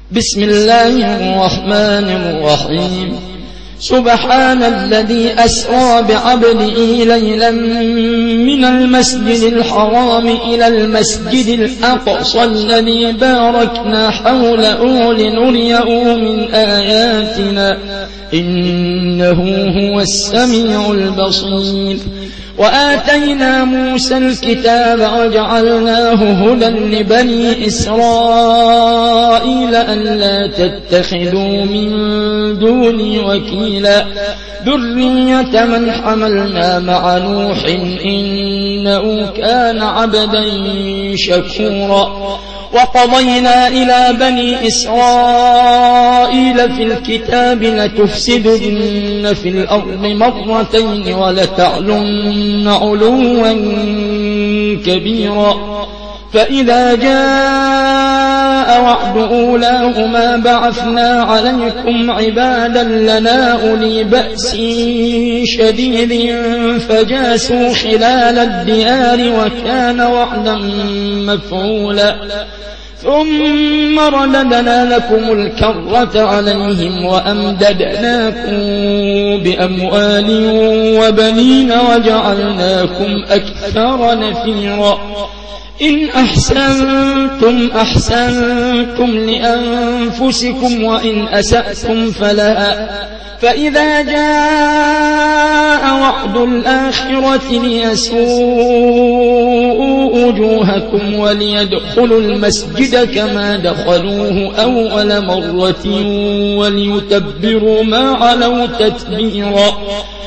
بسم الله الرحمن الرحيم سبحان الذي أسرى بعبده ليلا من المسجد الحرام إلى المسجد الأقصى الذي باركنا حوله لنريه من آياتنا إنه هو السميع البصير وآتينا موسى الكتاب وجعلناه هدى لبني إسرائيل ألا تتخذوا من دوني وكيلا ذرية من حملنا مع نوح إنه كان عبدا شكورا وقضينا إلى بني إسرائيل في الكتاب لتفسدن في الأرض مرتين ولتعلن علوا كبيرا فإذا جاء وعد أولاهما بعثنا عليكم عبادا لنا أولي بأس شديد فجاسوا خلال الديار وكان وعدا مفعولا ثم رددنا لكم الكرة عليهم وأمددناكم بأموال وبنين وجعلناكم أكثر نفيرا إن أحسنتم أحسنتم لأنفسكم وإن أسأتم فلها فإذا جاء وعد الآخرة ليسوءوا وجوهكم وليدخلوا المسجد كما دخلوه أول مرة وليتبروا ما علوا تتبيرا